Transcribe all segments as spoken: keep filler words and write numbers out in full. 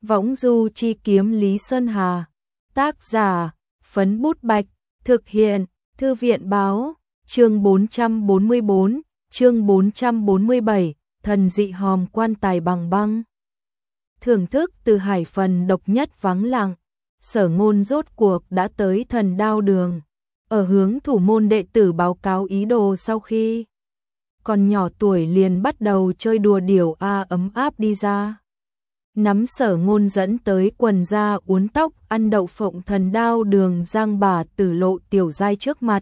Võng du chi kiếm Lý Sơn Hà. Tác giả, Phấn Bút Bạch. Thực hiện, Thư viện báo. Chương bốn trăm bốn mươi bốn, chương bốn trăm bốn mươi bảy, thần dị hòm quan tài bằng băng. Thưởng thức từ hải phần độc nhất vắng lặng, Sở Ngôn rốt cuộc đã tới Thần Đao Đường. Ở hướng thủ môn đệ tử báo cáo ý đồ sau khi còn nhỏ tuổi liền bắt đầu chơi đùa điểu a ấm áp đi ra. Nắm Sở Ngôn dẫn tới quần da uốn tóc ăn đậu phộng Thần Đao Đường giang bà Tử Lộ Tiểu Giai trước mặt.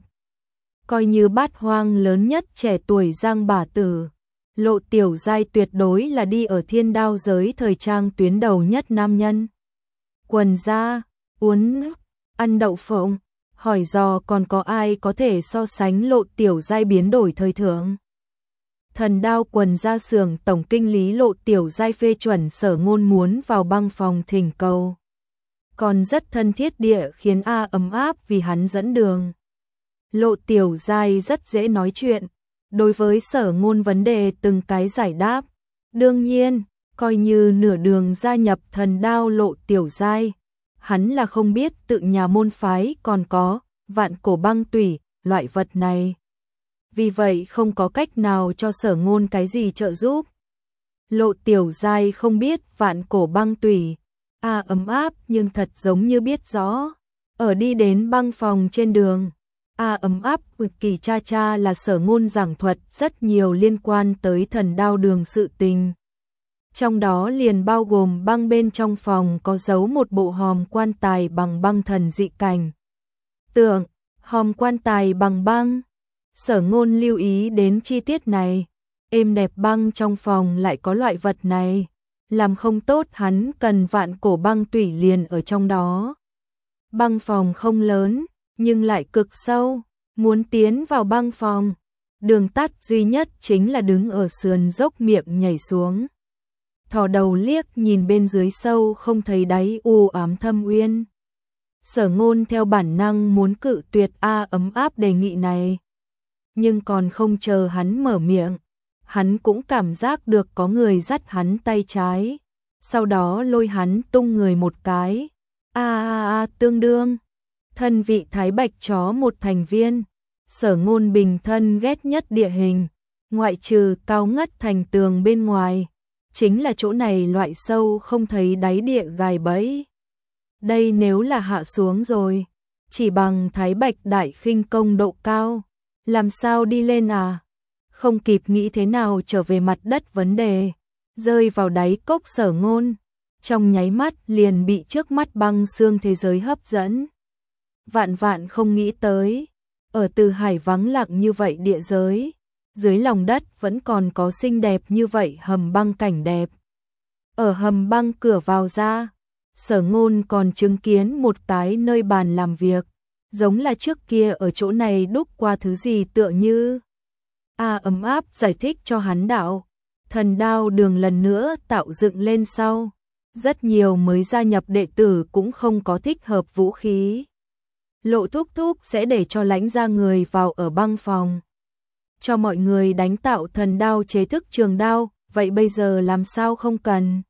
Coi như bát hoang lớn nhất trẻ tuổi giang bà Tử Lộ Tiểu Giai tuyệt đối là đi ở thiên đao giới thời trang tuyến đầu nhất nam nhân. Quần da, uốn, ăn đậu phộng, hỏi dò còn có ai có thể so sánh Lộ Tiểu Giai biến đổi thời thượng. Thần Đao quần da xưởng tổng kinh lý Lộ Tiểu Giai phê chuẩn Sở Ngôn muốn vào băng phòng thỉnh cầu. Còn rất thân thiết địa khiến A ấm áp vì hắn dẫn đường. Lộ Tiểu Giai rất dễ nói chuyện, đối với Sở Ngôn vấn đề từng cái giải đáp. Đương nhiên, coi như nửa đường gia nhập Thần Đao Lộ Tiểu Giai, hắn là không biết tự nhà môn phái còn có vạn cổ băng tủy, loại vật này. Vì vậy không có cách nào cho Sở Ngôn cái gì trợ giúp. Lộ Tiểu Giai không biết vạn cổ băng tủy, A ấm áp nhưng thật giống như biết rõ. Ở đi đến băng phòng trên đường, A ấm áp cực kỳ cha cha là Sở Ngôn giảng thuật rất nhiều liên quan tới Thần Đao Đường sự tình. Trong đó liền bao gồm băng bên trong phòng có giấu một bộ hòm quan tài bằng băng thần dị cảnh. Tượng, hòm quan tài bằng băng. Sở Ngôn lưu ý đến chi tiết này, êm đẹp băng trong phòng lại có loại vật này, làm không tốt hắn cần vạn cổ băng tủy liền ở trong đó. Băng phòng không lớn, nhưng lại cực sâu, muốn tiến vào băng phòng, đường tắt duy nhất chính là đứng ở sườn dốc miệng nhảy xuống. Thò đầu liếc nhìn bên dưới sâu không thấy đáy u ám thâm uyên. Sở Ngôn theo bản năng muốn cự tuyệt A ấm áp đề nghị này. Nhưng còn không chờ hắn mở miệng, hắn cũng cảm giác được có người dắt hắn tay trái, sau đó lôi hắn tung người một cái. A a a tương đương, thân vị Thái Bạch chó một thành viên. Sở Ngôn bình thân ghét nhất địa hình, ngoại trừ cao ngất thành tường bên ngoài, chính là chỗ này loại sâu không thấy đáy địa gài bẫy. Đây nếu là hạ xuống rồi, chỉ bằng Thái Bạch đại khinh công độ cao, làm sao đi lên à? Không kịp nghĩ thế nào trở về mặt đất vấn đề, rơi vào đáy cốc Sở Ngôn, trong nháy mắt liền bị trước mắt băng xương thế giới hấp dẫn. Vạn vạn không nghĩ tới, ở Từ Hải vắng lặng như vậy địa giới, dưới lòng đất vẫn còn có xinh đẹp như vậy hầm băng cảnh đẹp. Ở hầm băng cửa vào ra, Sở Ngôn còn chứng kiến một cái nơi bàn làm việc, giống là trước kia ở chỗ này đúc qua thứ gì tựa như. A ấm áp giải thích cho hắn đạo, Thần Đao Đường lần nữa tạo dựng lên sau, rất nhiều mới gia nhập đệ tử cũng không có thích hợp vũ khí. Lộ thúc thúc sẽ để cho lãnh ra người vào ở băng phòng, cho mọi người đánh tạo thần đao chế thức trường đao, vậy bây giờ làm sao không cần?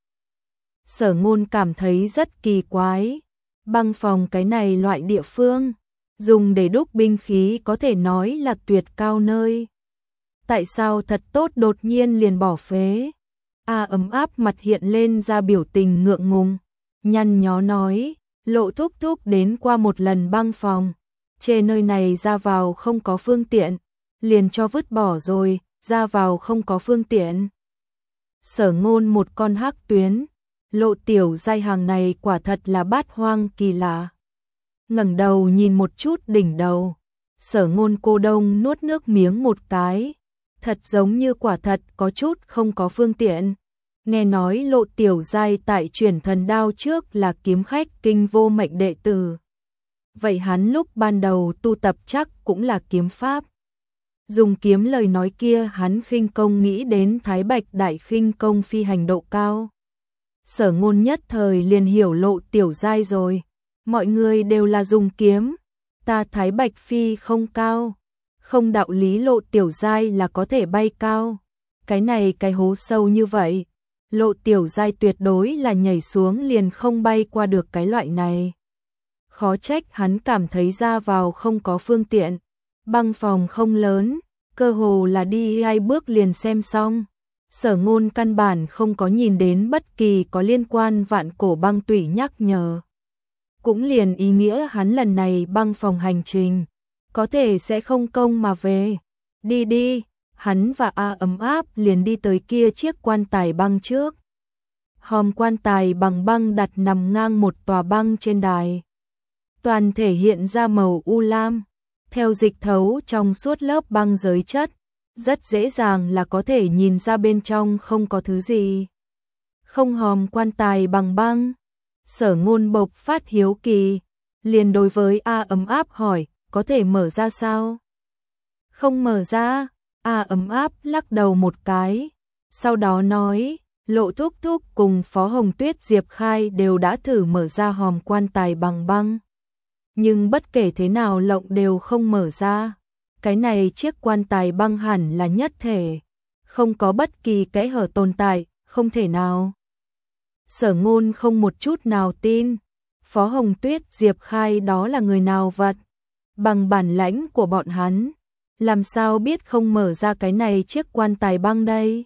Sở Ngôn cảm thấy rất kỳ quái, băng phòng cái này loại địa phương, dùng để đúc binh khí có thể nói là tuyệt cao nơi. Tại sao thật tốt đột nhiên liền bỏ phế? A ấm áp mặt hiện lên ra biểu tình ngượng ngùng, nhăn nhó nói, Lộ thúc thúc đến qua một lần băng phòng, chê nơi này ra vào không có phương tiện, liền cho vứt bỏ rồi, ra vào không có phương tiện. Sở Ngôn một con hắc tuyến, Lộ Tiểu Giai hàng này quả thật là bát hoang kỳ lạ. Ngẩng đầu nhìn một chút đỉnh đầu, Sở Ngôn cô đông nuốt nước miếng một cái, thật giống như quả thật có chút không có phương tiện. Nghe nói Lộ Tiểu Giai tại chuyển thần đao trước là kiếm khách kinh vô mệnh đệ tử. Vậy hắn lúc ban đầu tu tập chắc cũng là kiếm pháp. Dùng kiếm lời nói kia hắn khinh công nghĩ đến Thái Bạch đại khinh công phi hành độ cao. Sở Ngôn nhất thời liền hiểu Lộ Tiểu Giai rồi. Mọi người đều là dùng kiếm, ta Thái Bạch phi không cao, không đạo lý Lộ Tiểu Giai là có thể bay cao. Cái này cái hố sâu như vậy, Lộ Tiểu Giai tuyệt đối là nhảy xuống liền không bay qua được cái loại này. Khó trách hắn cảm thấy ra vào không có phương tiện. Băng phòng không lớn, cơ hồ là đi hai bước liền xem xong. Sở Ngôn căn bản không có nhìn đến bất kỳ có liên quan Vạn Cổ Băng Tủy nhắc nhở. Cũng liền ý nghĩa hắn lần này băng phòng hành trình, có thể sẽ không công mà về. Đi đi, hắn và A Ấm Áp liền đi tới kia chiếc quan tài băng trước. Hòm quan tài bằng băng đặt nằm ngang một tòa băng trên đài. Toàn thể hiện ra màu u lam, theo dịch thấu trong suốt lớp băng giới chất, rất dễ dàng là có thể nhìn ra bên trong không có thứ gì. Không hòm quan tài bằng băng. Sở Ngôn bộc phát hiếu kỳ, liền đối với A Ấm Áp hỏi, có thể mở ra sao? Không mở ra. A Ấm Áp lắc đầu một cái, sau đó nói, Lộ Thúc Thúc cùng Phó Hồng Tuyết Diệp Khai đều đã thử mở ra hòm quan tài bằng băng. Nhưng bất kể thế nào lộng đều không mở ra. Cái này chiếc quan tài băng hẳn là nhất thể, không có bất kỳ kẽ hở tồn tại, không thể nào. Sở Ngôn không một chút nào tin. Phó Hồng Tuyết Diệp Khai đó là người nào vật? Bằng bản lãnh của bọn hắn, làm sao biết không mở ra cái này chiếc quan tài băng đây?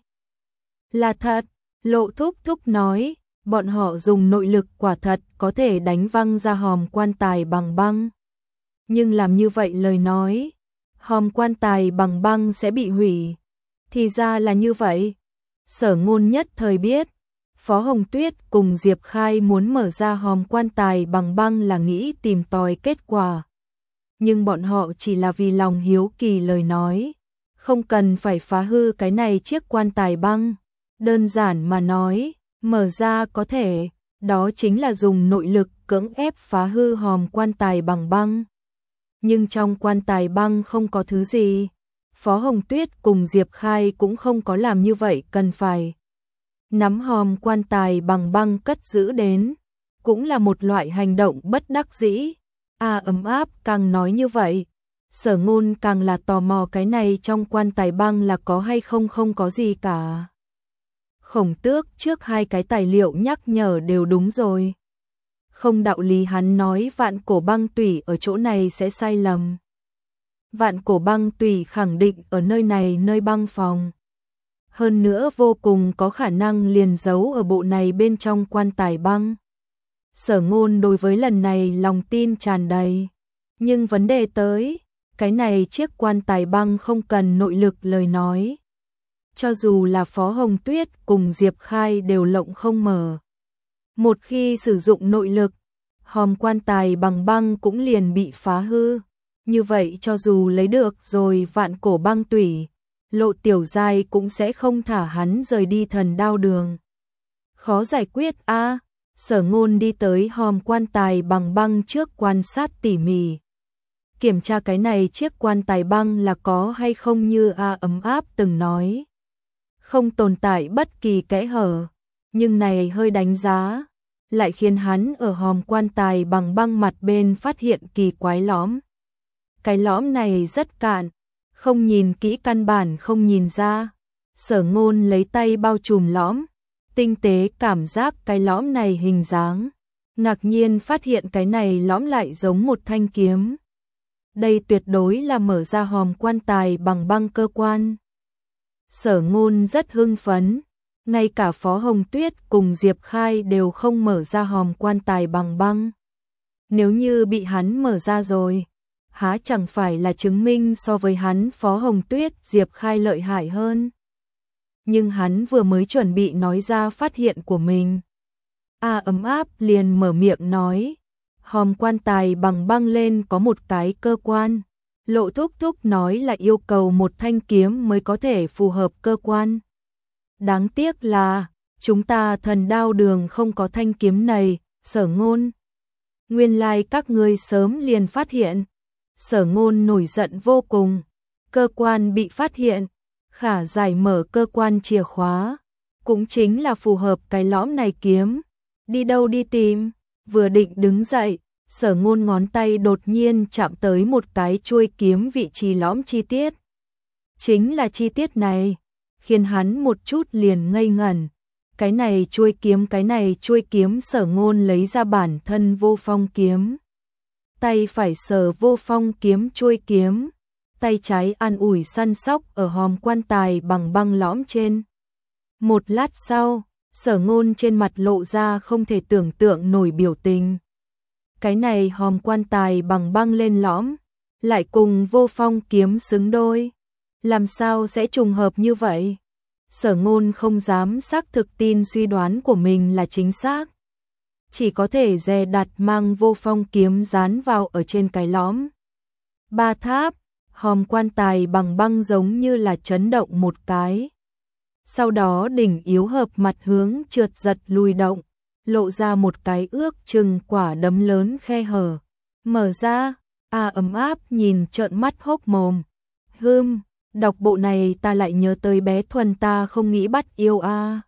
Là thật, Lộ Thúc Thúc nói, bọn họ dùng nội lực quả thật có thể đánh văng ra hòm quan tài bằng băng. Nhưng làm như vậy lời nói, hòm quan tài bằng băng sẽ bị hủy. Thì ra là như vậy. Sở Ngôn nhất thời biết, Phó Hồng Tuyết cùng Diệp Khai muốn mở ra hòm quan tài bằng băng là nghĩ tìm tòi kết quả. Nhưng bọn họ chỉ là vì lòng hiếu kỳ lời nói, không cần phải phá hư cái này chiếc quan tài băng. Đơn giản mà nói, mở ra có thể, đó chính là dùng nội lực cưỡng ép phá hư hòm quan tài bằng băng. Nhưng trong quan tài băng không có thứ gì. Phó Hồng Tuyết cùng Diệp Khai cũng không có làm như vậy, cần phải nắm hòm quan tài bằng băng cất giữ đến, cũng là một loại hành động bất đắc dĩ. A Ấm Áp càng nói như vậy, Sở Ngôn càng là tò mò cái này trong quan tài băng là có hay không không có gì cả. Khổng Tước trước hai cái tài liệu nhắc nhở đều đúng rồi. Không đạo lý hắn nói Vạn Cổ Băng Tủy ở chỗ này sẽ sai lầm. Vạn Cổ Băng Tủy khẳng định ở nơi này, nơi băng phòng. Hơn nữa vô cùng có khả năng liền giấu ở bộ này bên trong quan tài băng. Sở Ngôn đối với lần này lòng tin tràn đầy. Nhưng vấn đề tới, cái này chiếc quan tài băng không cần nội lực lời nói. Cho dù là Phó Hồng Tuyết cùng Diệp Khai đều lộng không mở. Một khi sử dụng nội lực, hòm quan tài bằng băng cũng liền bị phá hư. Như vậy cho dù lấy được rồi Vạn Cổ Băng Tủy, Lộ Tiểu Giai cũng sẽ không thả hắn rời đi Thần Đao Đường. Khó giải quyết a. À, Sở Ngôn đi tới hòm quan tài bằng băng trước quan sát tỉ mỉ. Kiểm tra cái này chiếc quan tài băng là có hay không như A Ấm Áp từng nói. Không tồn tại bất kỳ kẽ hở, nhưng này hơi đánh giá, lại khiến hắn ở hòm quan tài bằng băng mặt bên phát hiện kỳ quái lõm. Cái lõm này rất cạn, không nhìn kỹ căn bản không nhìn ra. Sở Ngôn lấy tay bao trùm lõm, tinh tế cảm giác cái lõm này hình dáng, ngạc nhiên phát hiện cái này lõm lại giống một thanh kiếm. Đây tuyệt đối là mở ra hòm quan tài bằng băng cơ quan. Sở Ngôn rất hưng phấn, ngay cả Phó Hồng Tuyết cùng Diệp Khai đều không mở ra hòm quan tài bằng băng. Nếu như bị hắn mở ra rồi, há chẳng phải là chứng minh so với hắn Phó Hồng Tuyết Diệp Khai lợi hại hơn. Nhưng hắn vừa mới chuẩn bị nói ra phát hiện của mình, A Ấm Áp liền mở miệng nói, hòm quan tài bằng băng lên có một cái cơ quan. Lộ Thúc Thúc nói là yêu cầu một thanh kiếm mới có thể phù hợp cơ quan. Đáng tiếc là, chúng ta Thần Đao Đường không có thanh kiếm này. Sở Ngôn. Nguyên lai like các ngươi sớm liền phát hiện. Sở Ngôn nổi giận vô cùng. Cơ quan bị phát hiện, khả giải mở cơ quan chìa khóa, cũng chính là phù hợp cái lõm này kiếm. Đi đâu đi tìm? Vừa định đứng dậy, Sở Ngôn ngón tay đột nhiên chạm tới một cái chuôi kiếm vị trí lõm chi tiết. Chính là chi tiết này, khiến hắn một chút liền ngây ngẩn. Cái này chuôi kiếm, cái này chuôi kiếm. Sở Ngôn lấy ra bản thân Vô Phong kiếm. Tay phải sờ Vô Phong kiếm chuôi kiếm, tay trái an ủi săn sóc ở hòm quan tài bằng băng lõm trên. Một lát sau, Sở Ngôn trên mặt lộ ra không thể tưởng tượng nổi biểu tình. Cái này hòm quan tài bằng băng lên lõm, lại cùng Vô Phong kiếm xứng đôi. Làm sao sẽ trùng hợp như vậy? Sở Ngôn không dám xác thực tin suy đoán của mình là chính xác. Chỉ có thể dè đặt mang Vô Phong kiếm dán vào ở trên cái lõm. Ba tháp, hòm quan tài bằng băng giống như là chấn động một cái. Sau đó đỉnh yếu hợp mặt hướng trượt giật lùi động, lộ ra một cái ước chừng quả đấm lớn khe hở. Mở ra, a ấm áp nhìn trợn mắt hốc mồm. Hừm, đọc bộ này ta lại nhớ tới bé Thuần, ta không nghĩ bắt yêu a.